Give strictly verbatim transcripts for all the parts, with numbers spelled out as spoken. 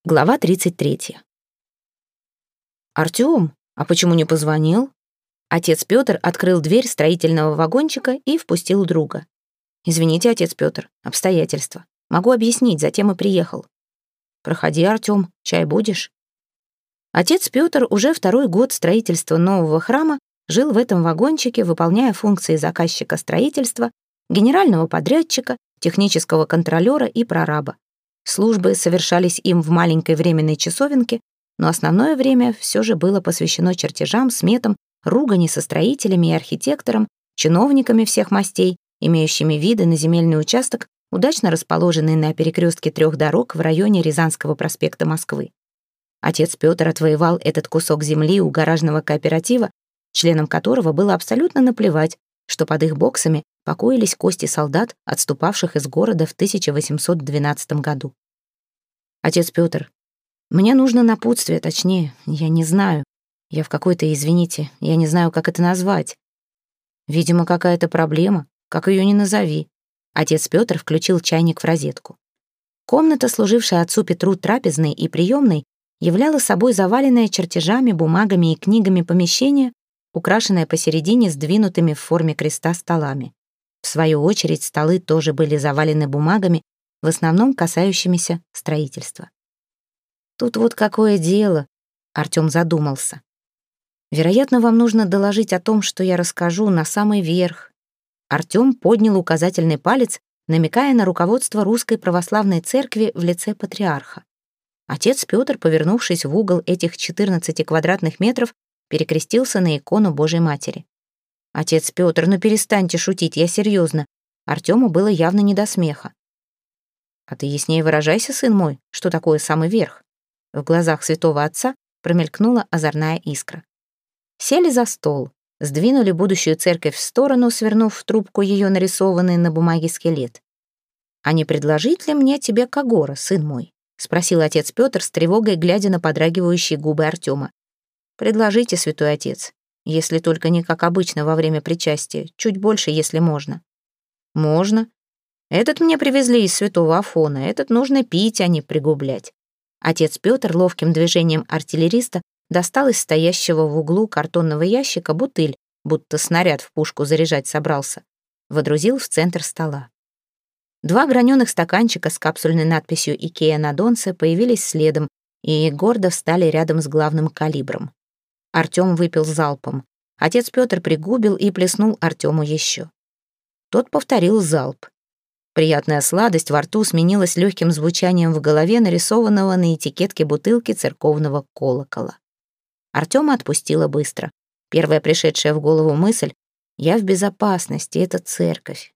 Глава тридцать третья. «Артём, а почему не позвонил?» Отец Пётр открыл дверь строительного вагончика и впустил друга. «Извините, отец Пётр, обстоятельства. Могу объяснить, затем и приехал». «Проходи, Артём, чай будешь?» Отец Пётр уже второй год строительства нового храма жил в этом вагончике, выполняя функции заказчика строительства, генерального подрядчика, технического контролёра и прораба. Службы совершались им в маленькой временной часовенке, но основное время все же было посвящено чертежам, сметам, ругани со строителями и архитектором, чиновниками всех мастей, имеющими виды на земельный участок, удачно расположенный на перекрестке трех дорог в районе Рязанского проспекта Москвы. Отец Пётр отвоевал этот кусок земли у гаражного кооператива, членам которого было абсолютно наплевать, что под их боксами покоились кости солдат, отступавших из города в тысяча восемьсот двенадцатом году. «Отец Пётр, мне нужно напутствие, точнее, я не знаю. Я в какой-то, извините, я не знаю, как это назвать. Видимо, какая-то проблема, как ее ни назови». Отец Пётр включил чайник в розетку. Комната, служившая отцу Петру трапезной и приемной, являла собой заваленное чертежами, бумагами и книгами помещение, украшенное посередине сдвинутыми в форме креста столами. В свою очередь, столы тоже были завалены бумагами, в основном касающимися строительства. «Тут вот какое дело», — Артём задумался. «Вероятно, вам нужно доложить о том, что я расскажу, на самый верх». Артём поднял указательный палец, намекая на руководство Русской Православной Церкви в лице патриарха. Отец Пётр, повернувшись в угол этих четырнадцати квадратных метров, перекрестился на икону Божьей Матери. «Отец Пётр, ну перестаньте шутить, я серьезно». Артёму было явно не до смеха. «А ты яснее выражайся, сын мой, что такое самый верх?» В глазах святого отца промелькнула озорная искра. Сели за стол, сдвинули будущую церковь в сторону, свернув в трубку ее нарисованный на бумаге скелет. «А не предложить ли мне тебе Кагора, сын мой?» — спросил отец Пётр с тревогой, глядя на подрагивающие губы Артёма. «Предложите, святой отец, если только не как обычно во время причастия, чуть больше, если можно». «Можно. Этот мне привезли из святого Афона, этот нужно пить, а не пригублять». Отец Пётр ловким движением артиллериста достал из стоящего в углу картонного ящика бутыль, будто снаряд в пушку заряжать собрался, водрузил в центр стола. Два граненых стаканчика с капсульной надписью «Икеа» на донце появились следом и гордо встали рядом с главным калибром. Артём выпил залпом. Отец Пётр пригубил и плеснул Артёму еще. Тот повторил залп. Приятная сладость во рту сменилась легким звучанием в голове нарисованного на этикетке бутылки церковного колокола. Артёма отпустила быстро. Первая пришедшая в голову мысль: «Я в безопасности, это церковь».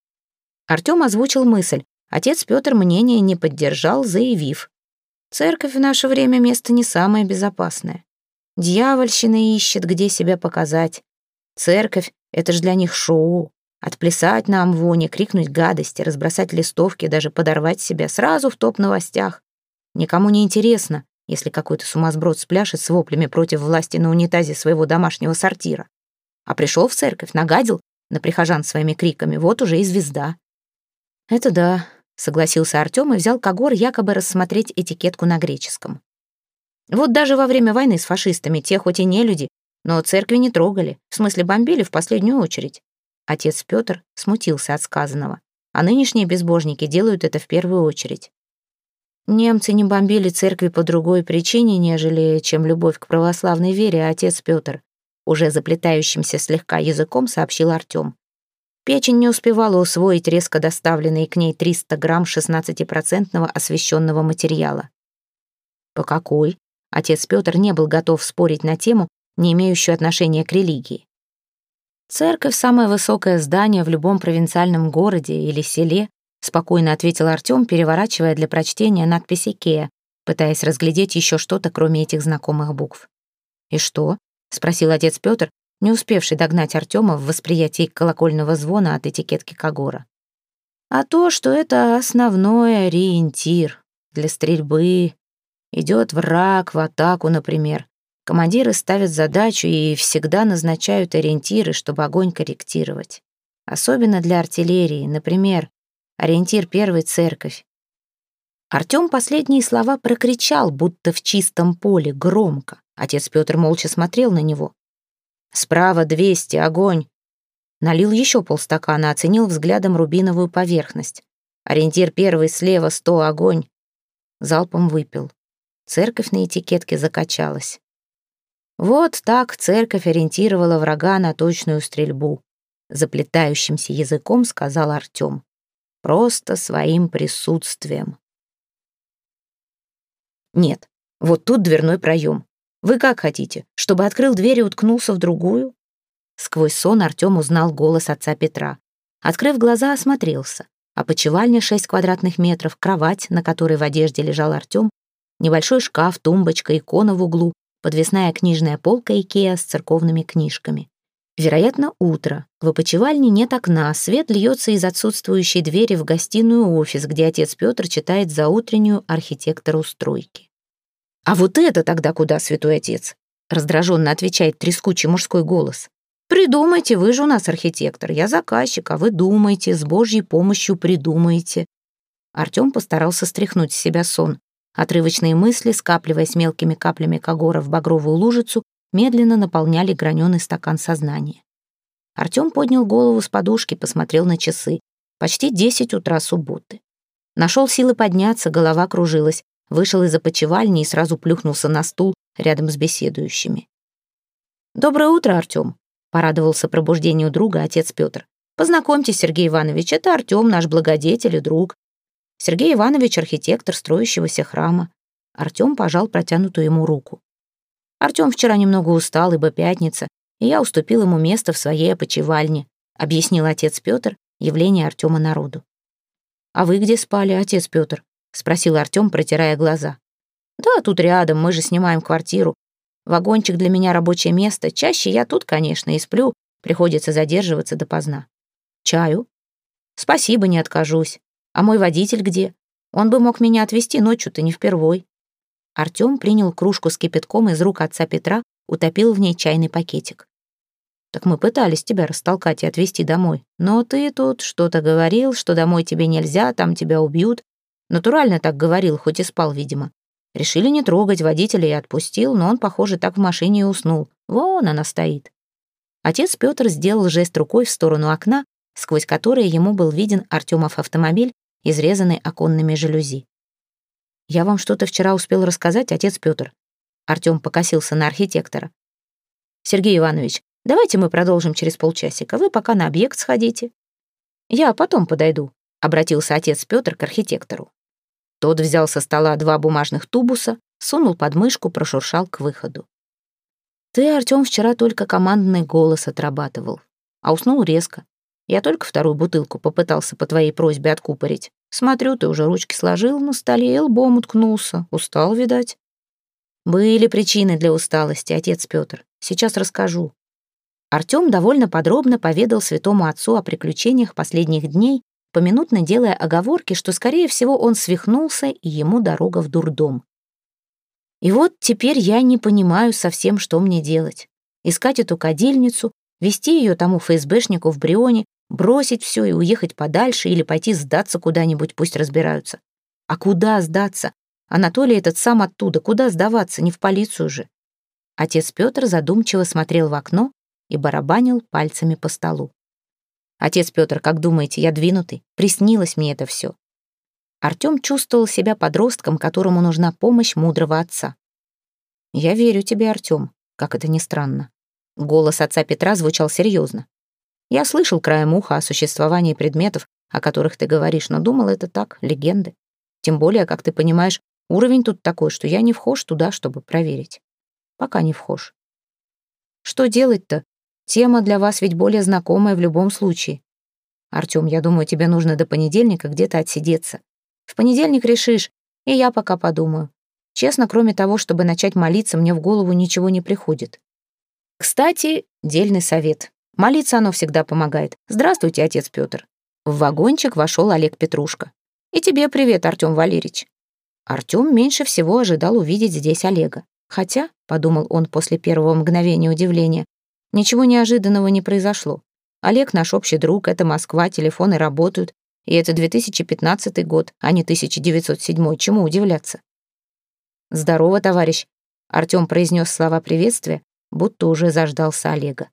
Артём озвучил мысль. Отец Пётр мнение не поддержал, заявив: «Церковь в наше время место не самое безопасное. Дьявольщина ищет, где себя показать. Церковь — это ж для них шоу. Отплясать на амвоне, крикнуть гадости, разбросать листовки, даже подорвать себя сразу в топ-новостях. Никому не интересно, если какой-то сумасброд спляшет с воплями против власти на унитазе своего домашнего сортира. А пришел в церковь, нагадил на прихожан своими криками, вот уже и звезда». «Это да», — согласился Артём и взял Кагор якобы рассмотреть этикетку на греческом. «Вот даже во время войны с фашистами те хоть и не люди, но церкви не трогали, в смысле бомбили в последнюю очередь». Отец Пётр смутился от сказанного. А нынешние безбожники делают это в первую очередь. «Немцы не бомбили церкви по другой причине, нежели чем любовь к православной вере, отец Пётр», уже заплетающимся слегка языком сообщил Артём. Печень не успевала усвоить резко доставленные к ней триста грамм шестнадцатипроцентного освященного материала. «По какой?» Отец Пётр не был готов спорить на тему, не имеющую отношения к религии. «Церковь — самое высокое здание в любом провинциальном городе или селе», спокойно ответил Артём, переворачивая для прочтения надпись «Икеа», пытаясь разглядеть еще что-то, кроме этих знакомых букв. «И что?» — спросил отец Пётр, не успевший догнать Артёма в восприятии колокольного звона от этикетки Кагора. «А то, что это основной ориентир для стрельбы. Идет враг в атаку, например. Командиры ставят задачу и всегда назначают ориентиры, чтобы огонь корректировать. Особенно для артиллерии, например, ориентир первый — церковь. Артем последние слова прокричал, будто в чистом поле, громко. Отец Петр молча смотрел на него. «Справа двести, огонь!» Налил еще полстакана, оценил взглядом рубиновую поверхность. «Ориентир первый, слева, сто, огонь!» Залпом выпил. Церковь на этикетке закачалась. Вот так церковь ориентировала врага на точную стрельбу. Заплетающимся языком сказал Артем. Просто своим присутствием. Нет, вот тут дверной проем. Вы как хотите, чтобы открыл дверь и уткнулся в другую? Сквозь сон Артем узнал голос отца Петра. Открыв глаза, осмотрелся. Опочивальня шесть квадратных метров, кровать, на которой в одежде лежал Артем, небольшой шкаф, тумбочка, икона в углу, подвесная книжная полка Икеа с церковными книжками. Вероятно, утро. В опочивальне нет окна, свет льется из отсутствующей двери в гостиную офис, где отец Петр читает заутреннюю архитектору стройки. «А вот это тогда куда, святой отец?» раздраженно отвечает трескучий мужской голос. «Придумайте, вы же у нас архитектор, я заказчик, а вы думаете, с Божьей помощью придумаете». Артем постарался стряхнуть с себя сон. Отрывочные мысли, скапливаясь мелкими каплями когора в багровую лужицу, медленно наполняли граненый стакан сознания. Артем поднял голову с подушки, посмотрел на часы. Почти десять утра субботы. Нашел силы подняться, голова кружилась, вышел из опочивальни и сразу плюхнулся на стул рядом с беседующими. «Доброе утро, Артем», — порадовался пробуждению друга отец Петр. «Познакомьтесь, Сергей Иванович, это Артем, наш благодетель и друг. Сергей Иванович — архитектор строящегося храма». Артем пожал протянутую ему руку. «Артем вчера немного устал, ибо пятница, и я уступил ему место в своей опочивальне», объяснил отец Петр явление Артема народу. «А вы где спали, отец Петр?» спросил Артем, протирая глаза. «Да, тут рядом, мы же снимаем квартиру. Вагончик для меня рабочее место. Чаще я тут, конечно, и сплю, приходится задерживаться допоздна. Чаю?» «Спасибо, не откажусь. А мой водитель где? Он бы мог меня отвезти ночью-то не впервой». Артем принял кружку с кипятком из рук отца Петра, утопил в ней чайный пакетик. «Так мы пытались тебя растолкать и отвезти домой. Но ты тут что-то говорил, что домой тебе нельзя, там тебя убьют. Натурально так говорил, хоть и спал, видимо. Решили не трогать, водителя я отпустил, но он, похоже, так в машине и уснул. Вон она стоит». Отец Петр сделал жест рукой в сторону окна, сквозь которое ему был виден Артемов автомобиль, изрезанный оконными жалюзи. «Я вам что-то вчера успел рассказать, отец Петр?» Артем покосился на архитектора. «Сергей Иванович, давайте мы продолжим через полчасика. Вы пока на объект сходите». «Я потом подойду», — обратился отец Петр к архитектору. Тот взял со стола два бумажных тубуса, сунул под мышку, прошуршал к выходу. «Ты, Артем, вчера только командный голос отрабатывал, а уснул резко. Я только вторую бутылку попытался по твоей просьбе откупорить. Смотрю, ты уже ручки сложил на столе и лбом уткнулся. Устал, видать». «Были причины для усталости, отец Петр. Сейчас расскажу». Артем довольно подробно поведал святому отцу о приключениях последних дней, поминутно делая оговорки, что, скорее всего, он свихнулся и ему дорога в дурдом. «И вот теперь я не понимаю совсем, что мне делать. Искать эту кадильницу, вести ее тому ФСБшнику в Брионе, бросить все и уехать подальше или пойти сдаться куда-нибудь, пусть разбираются. А куда сдаться? Анатолий этот сам оттуда, куда сдаваться, не в полицию же». Отец Петр задумчиво смотрел в окно и барабанил пальцами по столу. «Отец Петр, как думаете, я двинутый? Приснилось мне это все». Артем чувствовал себя подростком, которому нужна помощь мудрого отца. «Я верю тебе, Артем, как это ни странно». Голос отца Петра звучал серьезно. «Я слышал краем уха о существовании предметов, о которых ты говоришь, но думал, это так, легенды. Тем более, как ты понимаешь, уровень тут такой, что я не вхож туда, чтобы проверить. Пока не вхож. Что делать-то? Тема для вас ведь более знакомая в любом случае. Артем, я думаю, тебе нужно до понедельника где-то отсидеться. В понедельник решишь, и я пока подумаю. Честно, кроме того, чтобы начать молиться, мне в голову ничего не приходит. Кстати, дельный совет. Молиться оно всегда помогает. Здравствуйте, отец Петр». В вагончик вошел Олег Петрушка. «И тебе привет, Артем Валерьевич». Артем меньше всего ожидал увидеть здесь Олега. Хотя, подумал он после первого мгновения удивления, ничего неожиданного не произошло. Олег наш общий друг, это Москва, телефоны работают. И это две тысячи пятнадцатый год, а не тысяча девятьсот седьмой. Чему удивляться? «Здорово, товарищ», — Артём произнес слова приветствия, будто уже заждался Олега.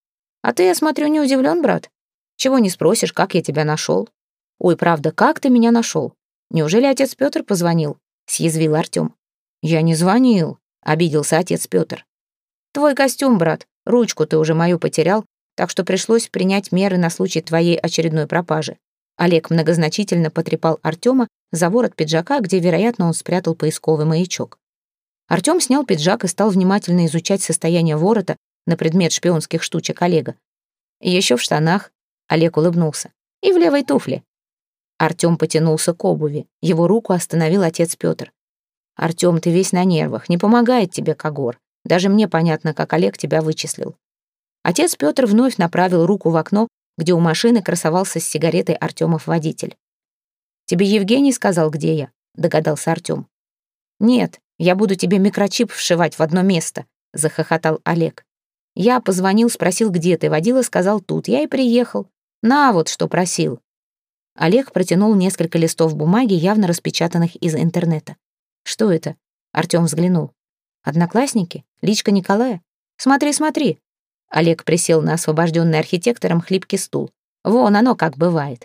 «А ты, я смотрю, не удивлен, брат? Чего не спросишь, как я тебя нашел?» «Ой, правда, как ты меня нашел? Неужели отец Петр позвонил?» — съязвил Артём. «Я не звонил», — обиделся отец Петр. «Твой костюм, брат, ручку ты уже мою потерял, так что пришлось принять меры на случай твоей очередной пропажи». Олег многозначительно потрепал Артёма за ворот пиджака, где, вероятно, он спрятал поисковый маячок. Артём снял пиджак и стал внимательно изучать состояние ворота на предмет шпионских штучек Олега. «Ещё в штанах», — Олег улыбнулся, — «и в левой туфле». Артём потянулся к обуви. Его руку остановил отец Петр. «Артём, ты весь на нервах, не помогает тебе Когор. Даже мне понятно, как Олег тебя вычислил». Отец Петр вновь направил руку в окно, где у машины красовался с сигаретой Артёмов водитель. «Тебе Евгений сказал, где я?» — догадался Артём. «Нет, я буду тебе микрочип вшивать в одно место», — захохотал Олег. «Я позвонил, спросил, где ты, водила, сказал тут. Я и приехал. На вот, что просил». Олег протянул несколько листов бумаги, явно распечатанных из интернета. «Что это?» — Артём взглянул. «Одноклассники? Личка Николая? Смотри, смотри». Олег присел на освобожденный архитектором хлипкий стул. «Вон оно как бывает».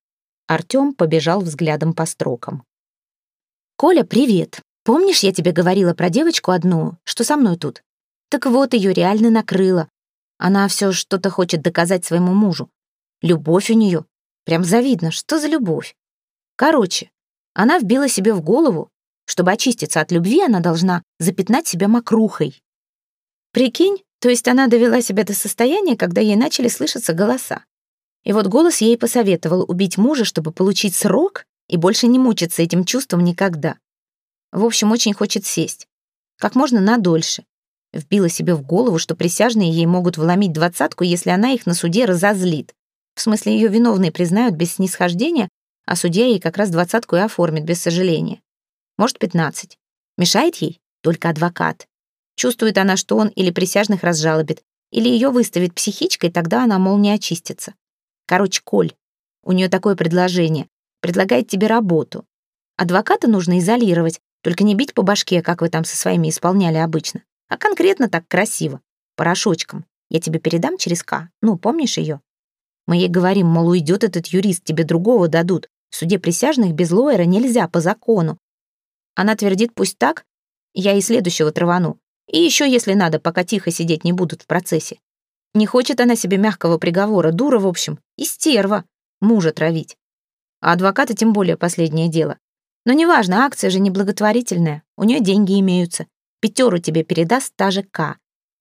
Артём побежал взглядом по строкам. «Коля, привет. Помнишь, я тебе говорила про девочку одну, что со мной тут? Так вот, её реально накрыло. Она всё что-то хочет доказать своему мужу. Любовь у неё. Прям завидно, что за любовь? Короче, она вбила себе в голову, чтобы очиститься от любви, она должна запятнать себя мокрухой. Прикинь, то есть она довела себя до состояния, когда ей начали слышаться голоса. И вот голос ей посоветовал убить мужа, чтобы получить срок и больше не мучиться этим чувством никогда. В общем, очень хочет сесть. Как можно надольше. Вбила себе в голову, что присяжные ей могут вломить двадцатку, если она их на суде разозлит. В смысле, ее виновной признают без снисхождения, а судья ей как раз двадцатку и оформит без сожаления. Может, пятнадцать. Мешает ей только адвокат. Чувствует она, что он или присяжных разжалобит, или ее выставит психичкой, тогда она, мол, не очистится. Короче, Коль, у нее такое предложение. Предлагает тебе работу. Адвоката нужно изолировать, только не бить по башке, как вы там со своими исполняли обычно, а конкретно так красиво, порошочком. Я тебе передам через К. Ну, помнишь ее? Мы ей говорим, мол, уйдет этот юрист, тебе другого дадут. В суде присяжных без лоера нельзя по закону. Она твердит, пусть так, я и следующего травану. И еще, если надо, пока тихо сидеть не будут в процессе. Не хочет она себе мягкого приговора, дура, в общем, и стерва, мужа травить. А адвоката тем более последнее дело. Но неважно, акция же не благотворительная, у нее деньги имеются. Пятеру тебе передаст та же К.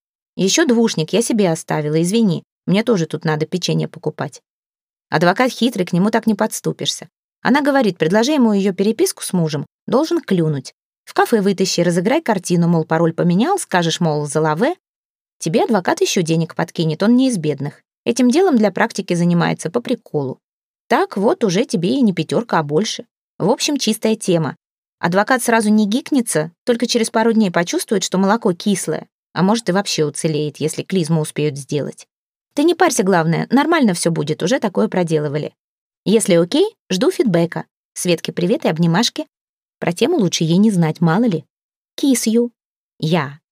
Еще двушник я себе оставила, извини, мне тоже тут надо печенье покупать. Адвокат хитрый, к нему так не подступишься. Она говорит, предложи ему ее переписку с мужем, должен клюнуть. В кафе вытащи, разыграй картину, мол, пароль поменял, скажешь, мол, за лаве. Тебе адвокат еще денег подкинет, он не из бедных. Этим делом для практики занимается по приколу. Так вот уже тебе и не пятерка, а больше. В общем, чистая тема. Адвокат сразу не гикнется, только через пару дней почувствует, что молоко кислое, а может и вообще уцелеет, если клизму успеют сделать. Ты не парься, главное, нормально все будет, уже такое проделывали. Если окей, жду фидбэка. Светке привет и обнимашки. Про тему лучше ей не знать, мало ли. Kiss you. Я.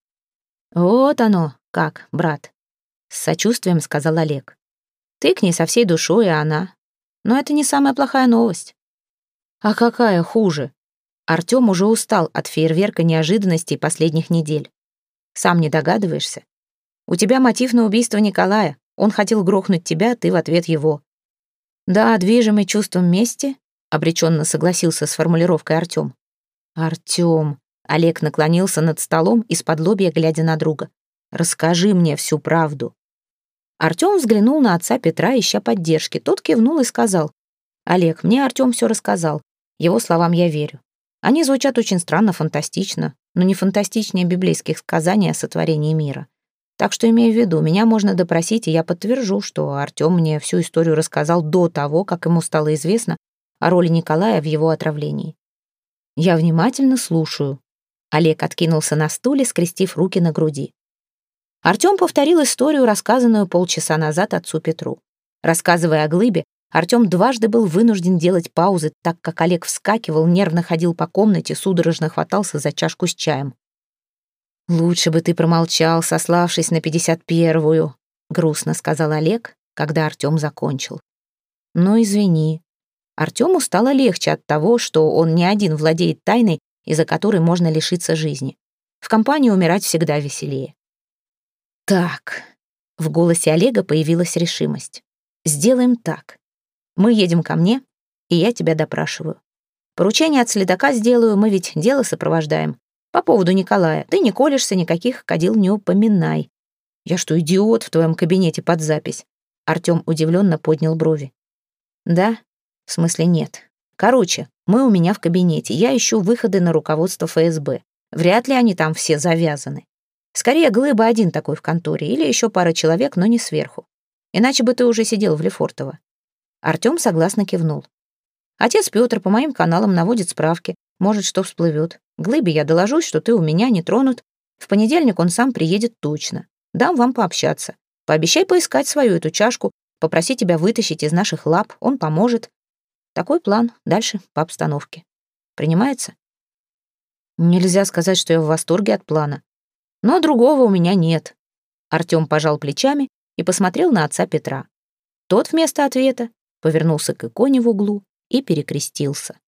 Вот оно, как, брат. С сочувствием сказал Олег. Ты к ней со всей душой, а она. Но это не самая плохая новость. А какая хуже? Артём уже устал от фейерверка неожиданностей последних недель. Сам не догадываешься? У тебя мотив на убийство Николая. Он хотел грохнуть тебя, ты в ответ его. Да, движимый чувством мести, обреченно согласился с формулировкой Артём. Артём. Олег наклонился над столом, из-под лобья глядя на друга. Расскажи мне всю правду. Артём взглянул на отца Петра, ища поддержки. Тот кивнул и сказал: Олег, мне Артём всё рассказал. Его словам я верю. Они звучат очень странно, фантастично, но не фантастичнее библейских сказаний о сотворении мира. Так что имею в виду, меня можно допросить, и я подтвержу, что Артём мне всю историю рассказал до того, как ему стало известно о роли Николая в его отравлении. Я внимательно слушаю. Олег откинулся на стуле, скрестив руки на груди. Артём повторил историю, рассказанную полчаса назад отцу Петру. Рассказывая о глыбе, Артем дважды был вынужден делать паузы, так как Олег вскакивал, нервно ходил по комнате, судорожно хватался за чашку с чаем. «Лучше бы ты промолчал, сославшись на пятьдесят первую», — грустно сказал Олег, когда Артем закончил. «Ну, извини». Артему стало легче от того, что он не один владеет тайной, из-за которой можно лишиться жизни. В компании умирать всегда веселее. «Так», — в голосе Олега появилась решимость. «Сделаем так. Мы едем ко мне, и я тебя допрашиваю. Поручение от следака сделаю, мы ведь дело сопровождаем. По поводу Николая. Ты не колешься, никаких кадил не упоминай. Я что, идиот в твоем кабинете под запись?» Артем удивленно поднял брови. «Да? В смысле нет. Короче, мы у меня в кабинете. Я ищу выходы на руководство эф эс бэ. Вряд ли они там все завязаны. Скорее, Глыба один такой в конторе, или еще пара человек, но не сверху. Иначе бы ты уже сидел в Лефортово». Артем согласно кивнул. «Отец Петр по моим каналам наводит справки. Может, что всплывет. Глыбе я доложусь, что ты у меня не тронут. В понедельник он сам приедет точно. Дам вам пообщаться. Пообещай поискать свою эту чашку, попроси тебя вытащить из наших лап, он поможет. Такой план. Дальше по обстановке. Принимается?» Нельзя сказать, что я в восторге от плана. Но другого у меня нет. Артем пожал плечами и посмотрел на отца Петра. Тот вместо ответа повернулся к иконе в углу и перекрестился.